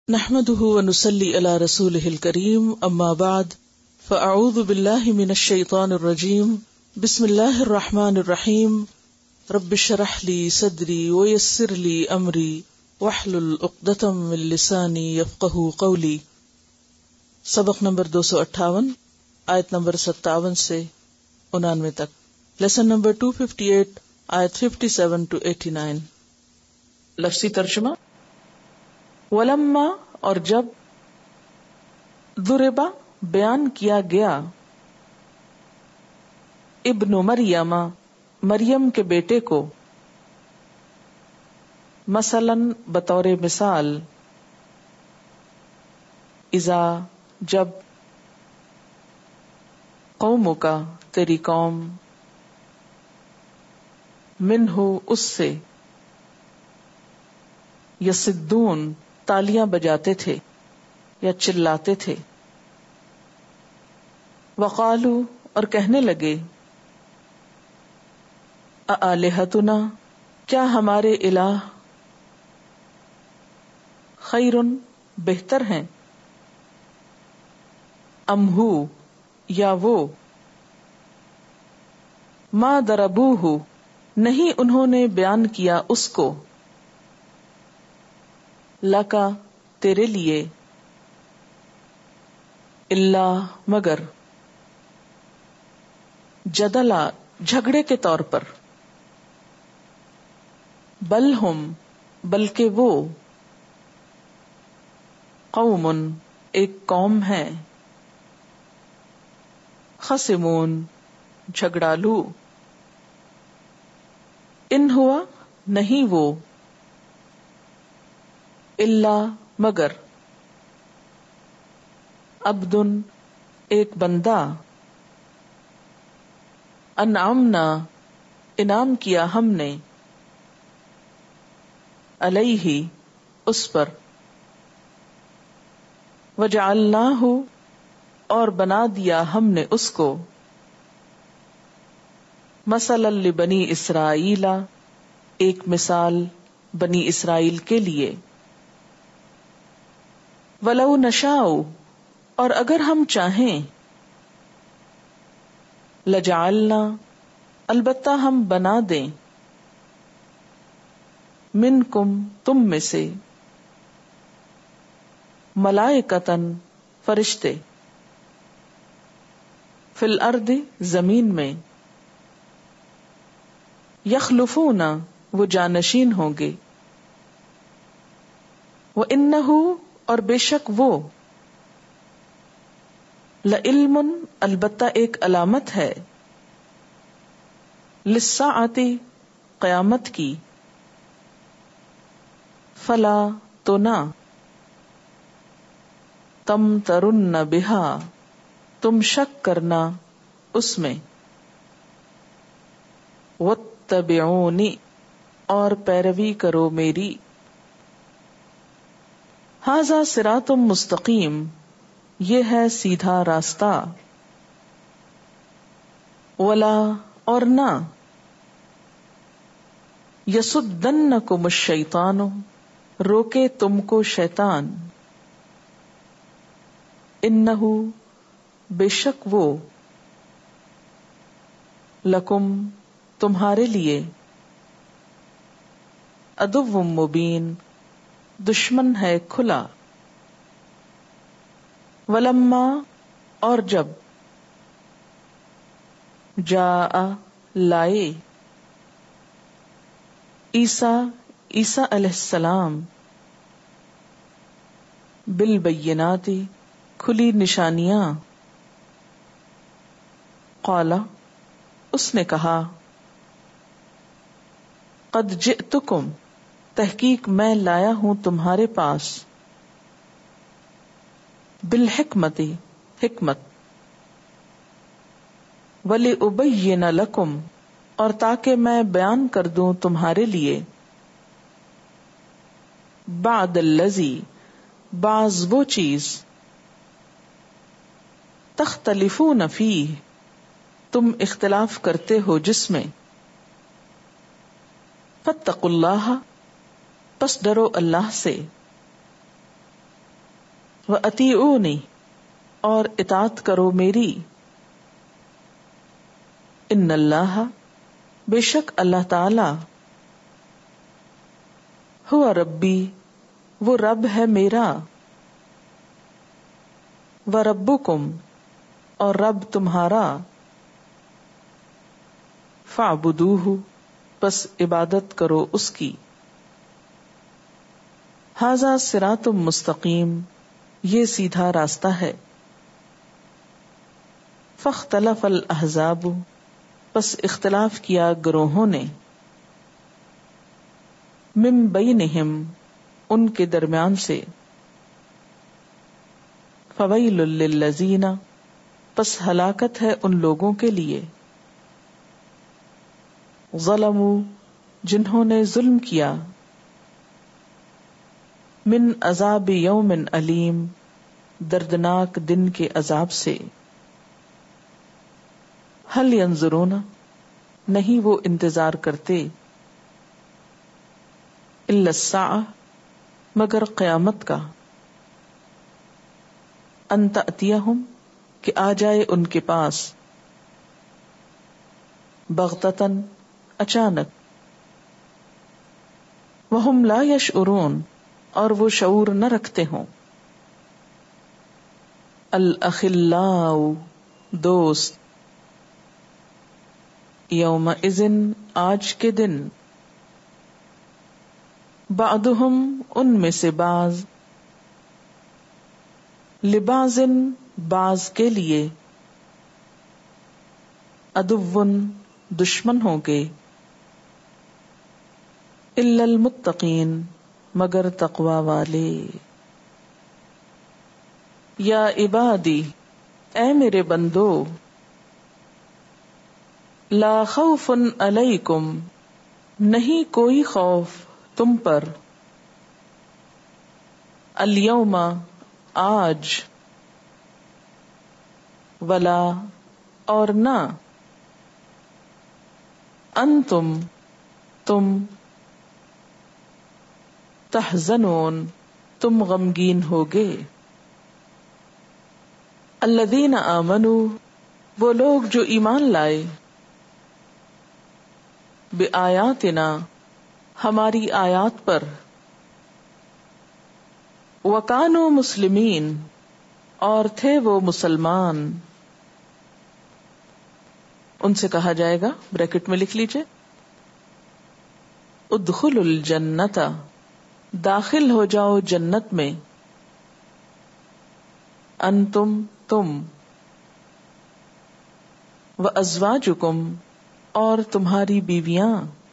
نحمده ونصلي على رسوله الكريم اما بعد فاعوذ بالله من الشيطان الرجيم بسم الله الرحمن الرحيم رب اشرح لي صدري ويسر لي امري واحلل عقدة من لساني يفقهوا قولي. سبق نمبر 258 آیت نمبر 57 سے 99 تک. لیسن نمبر 258 آیت 57 to 89. لفظی ترجمہ: ولما اور جب ضربا بیان کیا گیا ابن مریم مریم کے بیٹے کو مثلاً بطور مثال اذا جب قوموں کا تیری قوم منہ اس سے یصدون تالیاں بجاتے تھے یا چلاتے تھے. وقالو اور کہنے لگے اآلہتنا کیا ہمارے الہ خیرن بہتر ہیں ام ہو یا وہ ما ضربوہ نہیں انہوں نے بیان کیا اس کو لکا تیرے لیے اللہ مگر جدلا جھگڑے کے طور پر بل ہم بلکہ وہ قوم ایک قوم ہے خصمون جھگڑالو ان ہوا نہیں وہ اللہ مگر عبدن ایک بندہ انعمنا انعام کیا ہم نے علیہ اس پر وجعلناہ اور بنا دیا ہم نے اس کو مثلا لبنی اسرائیل ایک مثال بنی اسرائیل کے لیے. ولو نشاء اور اگر ہم چاہیں لجعلنا البتہ ہم بنا دیں منکم تم میں سے ملائکتن فرشتے فی الارض زمین میں یخلفون وہ جانشین ہوں گے وانہ اور بے شک وہ لعلم البتہ ایک علامت ہے للساعۃ قیامت کی فلا تو نہ تمترن بہا تم شک کرنا اس میں واتبعونی اور پیروی کرو میری. ھذا صراط مستقیم یہ ہے سیدھا راستہ. ولا اور نہ یصدنکم الشیطان روکے تم کو شیطان انہ بے شک وہ لکم تمہارے لیے عدو مبین دشمن ہے کھلا. ولما اور جب جاء لائے عیسیٰ علیہ السلام بالبینات کھلی نشانیاں قال اس نے کہا قد جئتکم تحقیق میں لایا ہوں تمہارے پاس بالحکمت حکمت ولأبین لکم اور تاکہ میں بیان کر دوں تمہارے لیے بعد الذی بعض وہ چیز تختلفون فیہ تم اختلاف کرتے ہو جس میں فاتقوا اللہ پس ڈرو اللہ سے وَأَطِیعُونِ اور اطاعت کرو میری. ان اللہ بے شک اللہ تعالی ہوا ربی وہ رب ہے میرا. وَرَبُّکُمْ اور رب تمہارا. فَاعْبُدُوهُ پس عبادت کرو اس کی. ھذا صراط مستقیم یہ سیدھا راستہ ہے. فاختلف الاحزاب پس اختلاف کیا گروہوں نے. من بینہم ان کے درمیان سے. فویل للذین پس ہلاکت ہے ان لوگوں کے لیے. ظلموا جنہوں نے ظلم کیا. من عذاب یوم علیم دردناک دن کے عذاب سے. هل ينظرون نہیں وہ انتظار کرتے. الا الساعة مگر قیامت کا. ان تأتیہم کہ آ جائے ان کے پاس. بغتتاً اچانک. وہم لا یشعرون اور وہ شعور نہ رکھتے ہوں. الاخلاء دوست. یومئذ آج کے دن. بعضهم ان میں سے بعض. لبعض بعض کے لیے. عدو دشمن ہوں گے. الا المتقین مگر تقوی والے. یا عبادی اے میرے بندو. لا خوف علیکم نہیں کوئی خوف تم پر. الیوم آج. ولا اور نہ. انتم تم. تحزنون تم غمگین ہوگے. الذین آمنوا وہ لوگ جو ایمان لائے. بآیاتنا ہماری آیات پر. وکانوا مسلمین اور تھے وہ مسلمان. ان سے کہا جائے گا بریکٹ میں لکھ لیجئے. ادخلوا الجنت داخل ہو جاؤ جنت میں. انتم تم. وازواجکم اور تمہاری بیویاں.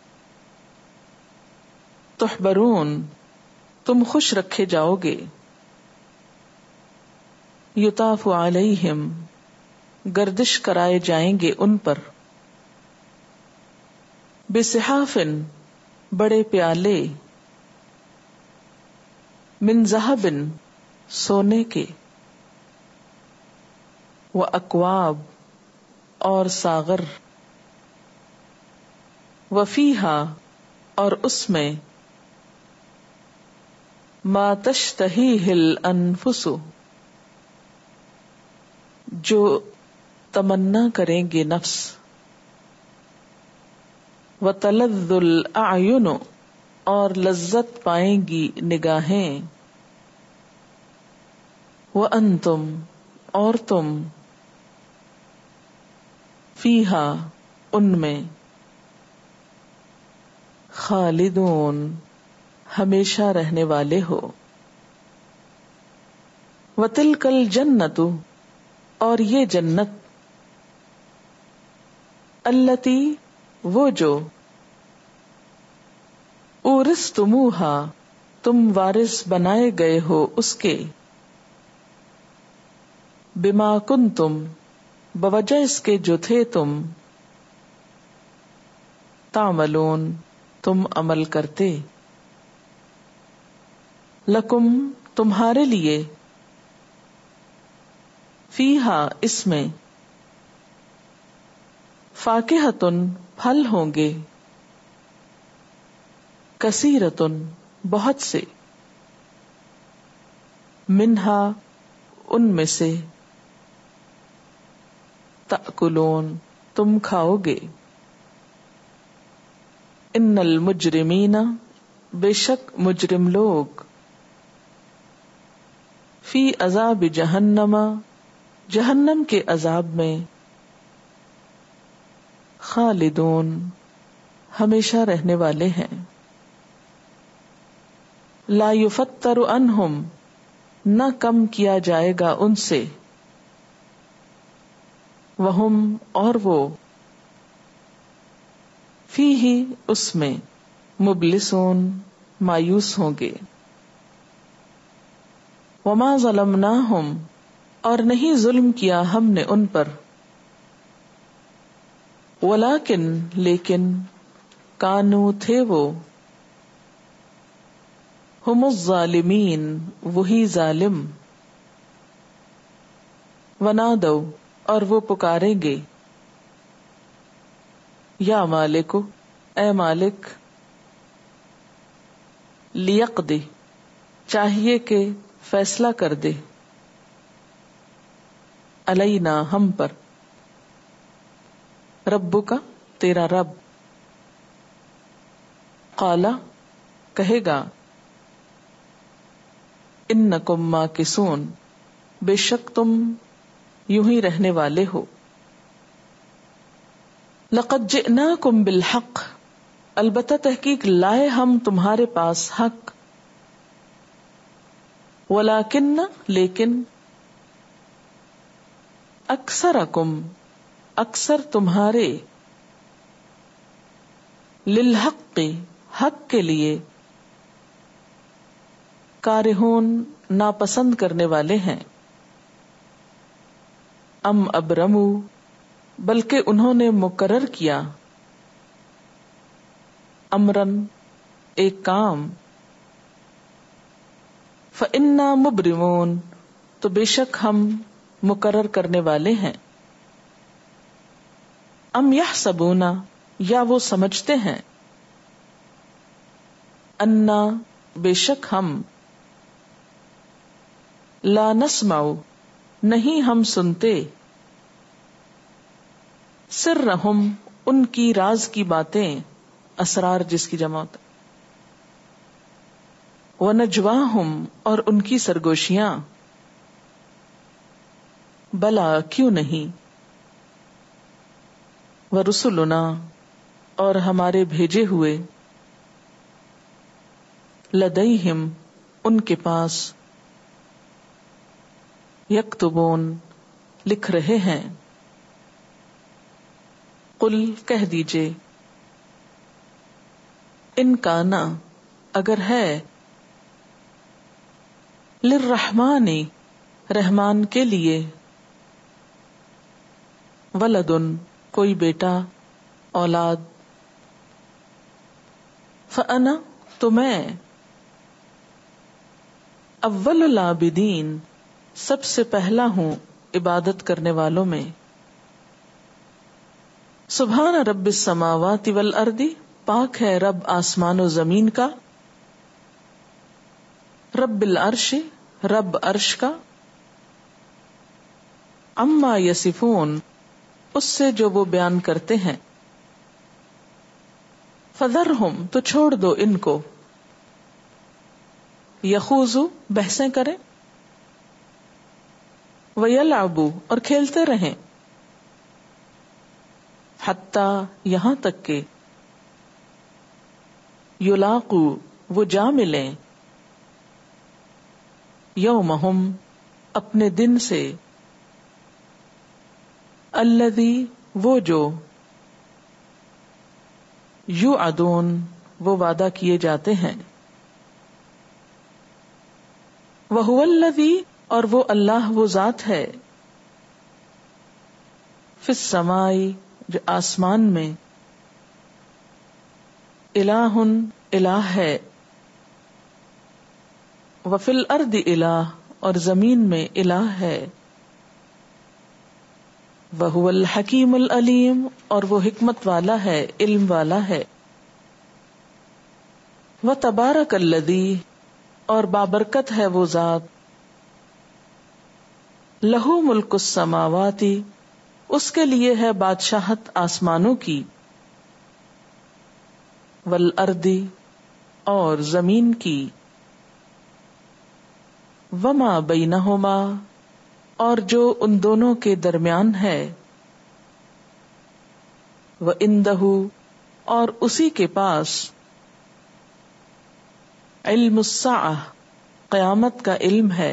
تحبرون تم خوش رکھے جاؤ گے. یطاف علیہم گردش کرائے جائیں گے ان پر. بصحاف بڑے پیالے. من ذہب سونے کے. واکواب اور ساغر. وفیہا اور اس میں. ما تشتہیہ الانفس جو تمنا کریں گے نفس. وتلذ الاعین اور لذت پائیں گی نگاہیں. وانتم اور تم. فیہا ان میں. خالدون ہمیشہ رہنے والے ہو. وتلک الجنت اور یہ جنت. التی وہ جو. اورثتموہا تم وارث بنائے گئے ہو اس کے. بما کنتم بوجہ اس کے جو تھے تم. تعملون تم عمل کرتے. لکم تمہارے لیے. فیہا اس میں. فاکہۃن پھل ہوں گے. کثیرۃن بہت سے. منہا ان میں سے، تأکلون تم کھاؤ گے، ان المجرمین بے شک مجرم لوگ، فی عذاب جہنم جہنم کے عذاب میں، خالدون ہمیشہ رہنے والے ہیں، لا یفتر عنہم نہ کم کیا جائے گا ان سے، وہم اور وہ، فیہ اس میں، مبلسون مایوس ہوں گے، وما ظلمناہم اور نہیں ظلم کیا ہم نے ان پر، ولیکن لیکن، کانو تھے وہ، ہم الظالمین وہی ظالم، ونادو اور وہ پکاریں گے، یا مالک اے مالک، لیقضی چاہیے کہ فیصلہ کر دے، علینا ہم پر، ربک تیرا رب، قالا کہے گا، انکم ماکثون بے شک تم یوں ہی رہنے والے ہو، لقد جئناکم بالحق البتہ تحقیق لائے ہم تمہارے پاس حق، ولیکن لیکن، اکثرکم اکثر تمہارے، للحق حق کے لیے، کارہون ناپسند کرنے والے ہیں، ام ابرمو بلکہ انہوں نے مقرر کیا، امرن ایک کام، فإنا مبرمون تو بے شک ہم مقرر کرنے والے ہیں، ام یحسبون یا وہ سمجھتے ہیں، انا بے شک ہم، لا نسمع نہیں ہم سنتے، سرہم ان کی راز کی باتیں، اسرار جس کی جمع ہوتا، ونجواہم اور ان کی سرگوشیاں، بلا کیوں نہیں، ورسلنا اور ہمارے بھیجے ہوئے، لدیہم ان کے پاس، یکتبون لکھ رہے ہیں، قل کہہ دیجئے، ان کانا اگر ہے، للرحمن رحمان کے لیے، ولدن کوئی بیٹا اولاد، فانا تو میں، اول العابدین سب سے پہلا ہوں عبادت کرنے والوں میں، سبحان رب السماوات والارض پاک ہے رب آسمان و زمین کا، رب العرش رب عرش کا، اما یصفون اس سے جو وہ بیان کرتے ہیں، فذرہم تو چھوڑ دو ان کو، یخوضوا بحثیں کریں، ویلعبوا اور کھیلتے رہیں، حتی یہاں تک کہ، یلاقوا وہ جا ملیں، یومہم اپنے دن سے، الذی وہ جو، یوعدون وہ وعدہ کیے جاتے ہیں، وہو الذی اور وہ اللہ وہ ذات ہے، فی السماء جو آسمان میں، الہ الہ ہے، وفی الارض الہ اور زمین میں الہ ہے، وہو الحکیم العلیم اور وہ حکمت والا ہے علم والا ہے، وتبارک الذی اور بابرکت ہے وہ ذات، لہو ملک السماواتی، اس کے لیے ہے بادشاہت آسمانوں کی، والارض، اور زمین کی، وما بینہما، اور جو ان دونوں کے درمیان ہے، وعندہ، اور اسی کے پاس، علم الساعہ، قیامت کا علم ہے،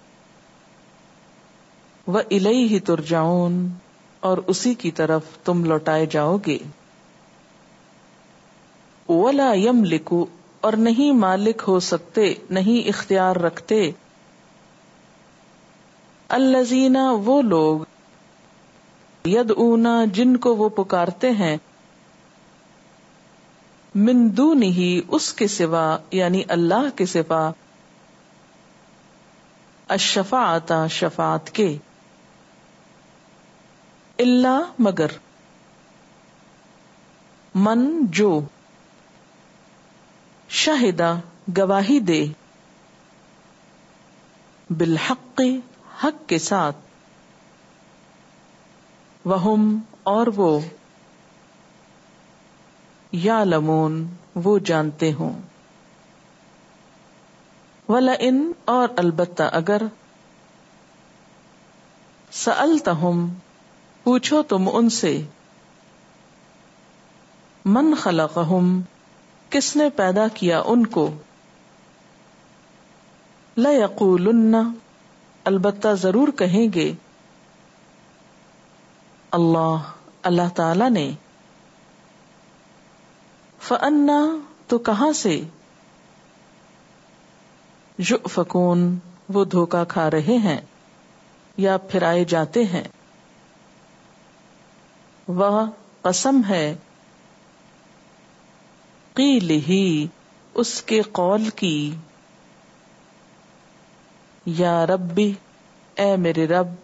وإلیہ ترجعون، اور اسی کی طرف تم لوٹائے جاؤ گے۔ ولا یملک، اور نہیں مالک ہو سکتے، نہیں اختیار رکھتے، الذین، وہ لوگ، یدعون، جن کو وہ پکارتے ہیں، من دونہ، اس کے سوا، یعنی اللہ کے سوا، الشفاعۃ، شفاعت کے، الا، مگر، من، جو، شہدہ، گواہی دے، بالحق، حق کے ساتھ، وہم، اور وہ، یعلمون، وہ جانتے ہوں، وَلَئِن، اور البتہ اگر، سألتہم، پوچھو تم ان سے، من خلقہم، کس نے پیدا کیا ان کو، لَیَقُولُنَّ، البتہ ضرور کہیں گے، اللہ، اللہ تعالی نے، فَأَنَّىٰ، تو کہاں سے، یؤفکون، وہ دھوکا کھا رہے ہیں یا پھرائے جاتے ہیں، قسم ہے، قیلہ، اس کے قول کی، یا ربی، اے میرے رب،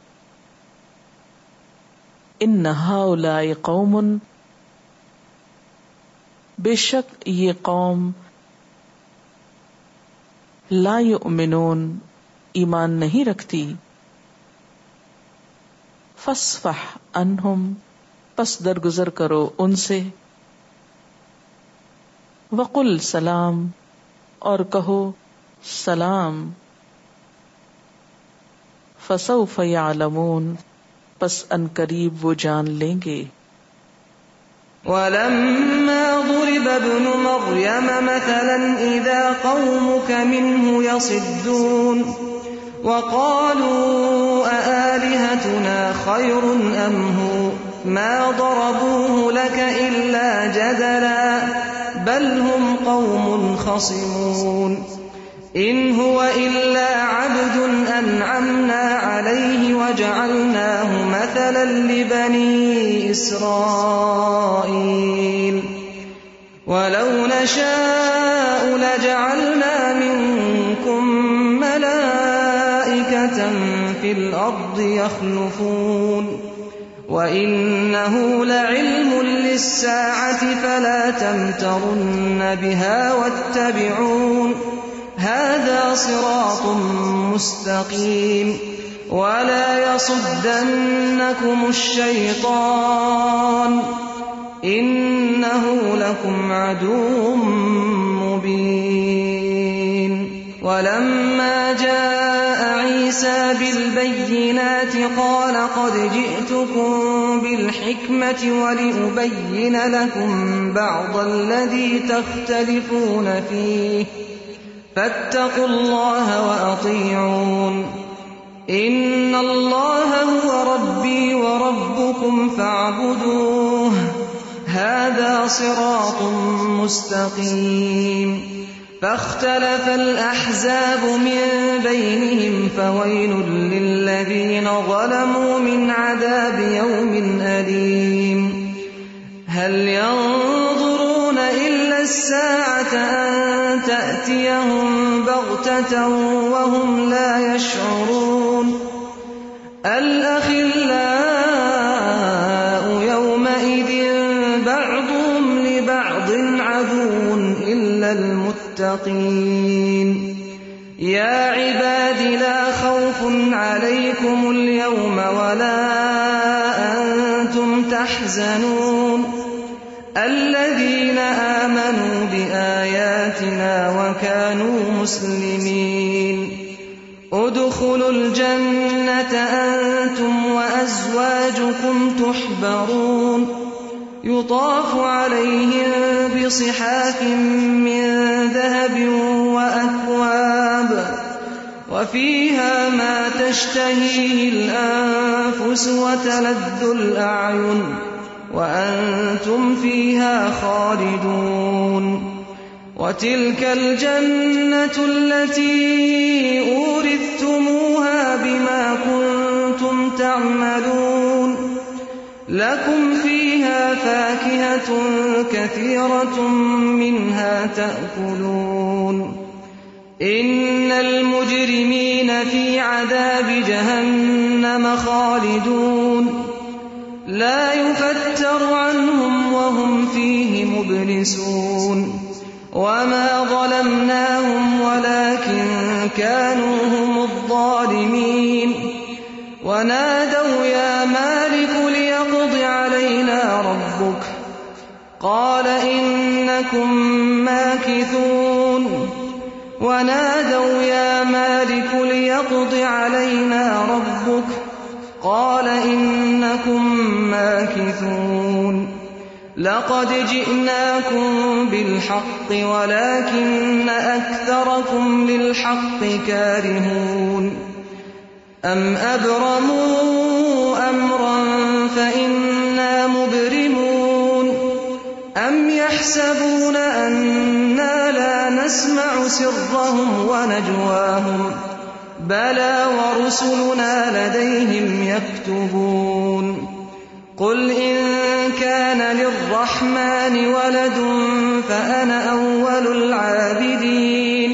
ان ہؤلاء قوم، بے شک یہ قوم، لا یؤمنون، ایمان نہیں رکھتی، فاصفح عنہم، پس درگزر کرو ان سے، وقل سلام، اور کہو سلام، فسوف یعلمون، پس ان قریب وہ جان لیں گے۔ وَلَمَّا ضُرِبَ ابْنُ مَرْيَمَ مَثَلًا إِذَا قَوْمُكَ مِنْهُ يَصِدُّونَ وَقَالُوا أَآلِهَتُنَا خَيْرٌ أَمْ هُوَ مَا ضَرَبُوهُ لَكَ إِلَّا جَدَلًا بَلْ هُمْ قَوْمٌ خَصِمُونَ إِنْ هُوَ إِلَّا عَبْدٌ أَنْعَمْنَا عَلَيْهِ وَجَعَلْنَاهُ مَثَلًا لِبَنِي إِسْرَائِيلَ وَلَوْ نَشَاءُ لَجَعَلْنَا مِنْكُمْ مَلَائِكَةً فِي الْأَرْضِ يَخْلُفُونَ وَإِنَّهُ لَعِلْمٌ لِلسَّاعَةِ فَلَا تَمْتَرُنَّ بِهَا وَاتَّبِعُونِ هَذَا صِرَاطٌ مُسْتَقِيمٌ وَلَا يَصُدَّنَّكُمُ الشَّيْطَانُ إِنَّهُ لَكُمْ عَدُوٌّ مُّبِينٌ وَلَمَّا جَاءَ عِيسَى بِالْبَيِّنَاتِ قَالَ قَدْ جِئْتُكُم بِالْحِكْمَةِ وَلِأُبَيِّنَ لَكُم بَعْضَ الَّذِي تَخْتَلِفُونَ فِيهِ فَاتَّقُوا اللَّهَ وَأَطِيعُونِ إِنَّ اللَّهَ هُوَ رَبِّي وَرَبُّكُمْ فَاعْبُدُوهُ هَذَا صِرَاطٌ مُسْتَقِيمٌ فَاخْتَلَفَ الْأَحْزَابُ مِنْ بَيْنِهِمْ فَوَيْلٌ لِلَّذِينَ ظَلَمُوا مِنْ عَذَابِ يَوْمٍ أَلِيمٍ هَلْ يَنظُرُونَ إِلَّا السَّاعَةَ أَن تَأْتِيَهُمْ بَغْتَةً وَهُمْ لَا يَشْعُرُونَ الْأَخِلَّاءُ يَوْمَئِذٍ بَعْضُهُمْ لِبَعْضٍ عَدُوٌّ إِلَّا الْمُتَّقِينَ يَا عِبَادِ عبادي لا خوف عليكم اليوم ولا أنتم تحزنون الذين آمنوا بآياتنا وكانوا مسلمين ادخلوا الجنة أنتم وأزواجكم تحبرون يطاف عليهم بصحاف من ذهب وأكواب وفيها ما تشتهيه الأنفس وتلذ الأعين وأنتم فيها خالدون وتلك الجنة التي أورثتموها بما كنتم تعملون لكم فيها فاكهة كثيرة منها تأكلون إن المجرمين في عذاب جهنم خالدون لا يفتر عنهم وهم فيه مبلسون وما ظلمناهم ولكن كانوا هم الظالمين ونادوا يا مالك ليقض علينا ربك قال إنكم ماكثون ونادوا يا مالك ليقض علينا ربك قال إنكم ماكثون لقد جئناكم بالحق ولكن أكثركم للحق كارهون أم أبرموا أمرا فإنا مبرمون أم يحسبون أنا لا نسمع سرهم ونجواهم بلى ورسلنا لديهم يكتبون قل إن كان للرحمن ولد فأنا أول العابدين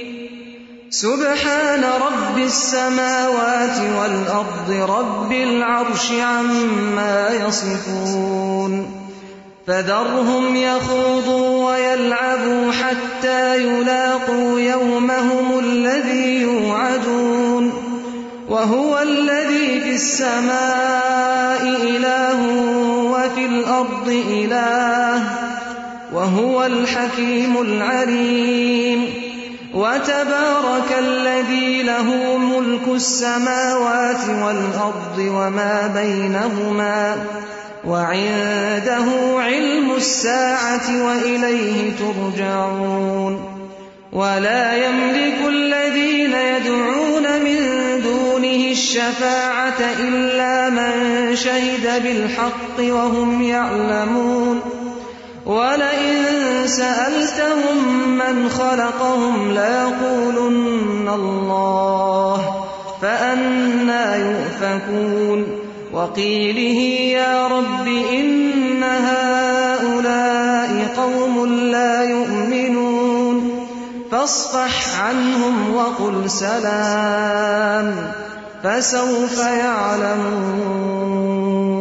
سبحان رب السماوات والأرض رب العرش عما يصفون فذرهم يخوضوا ويلعبوا حتى يلاقوا يومهم الذي يوعدون وهو الذي في السماء إله وفي الأرض إله وهو الحكيم العليم وتبارك الذي له ملك السماوات والأرض وما بينهما وعنده علم الساعة وإليه ترجعون ولا يملك الذين يدعون من دونه الشفاعة إلا من شهد بالحق وهم يعلمون ولئن سألتهم من خلقهم ليقولن الله فأنى يؤفكون وقيله يا رب إن هؤلاء قوم لا يؤمنون فاصفح عنهم وقل سلام فسوف يعلمون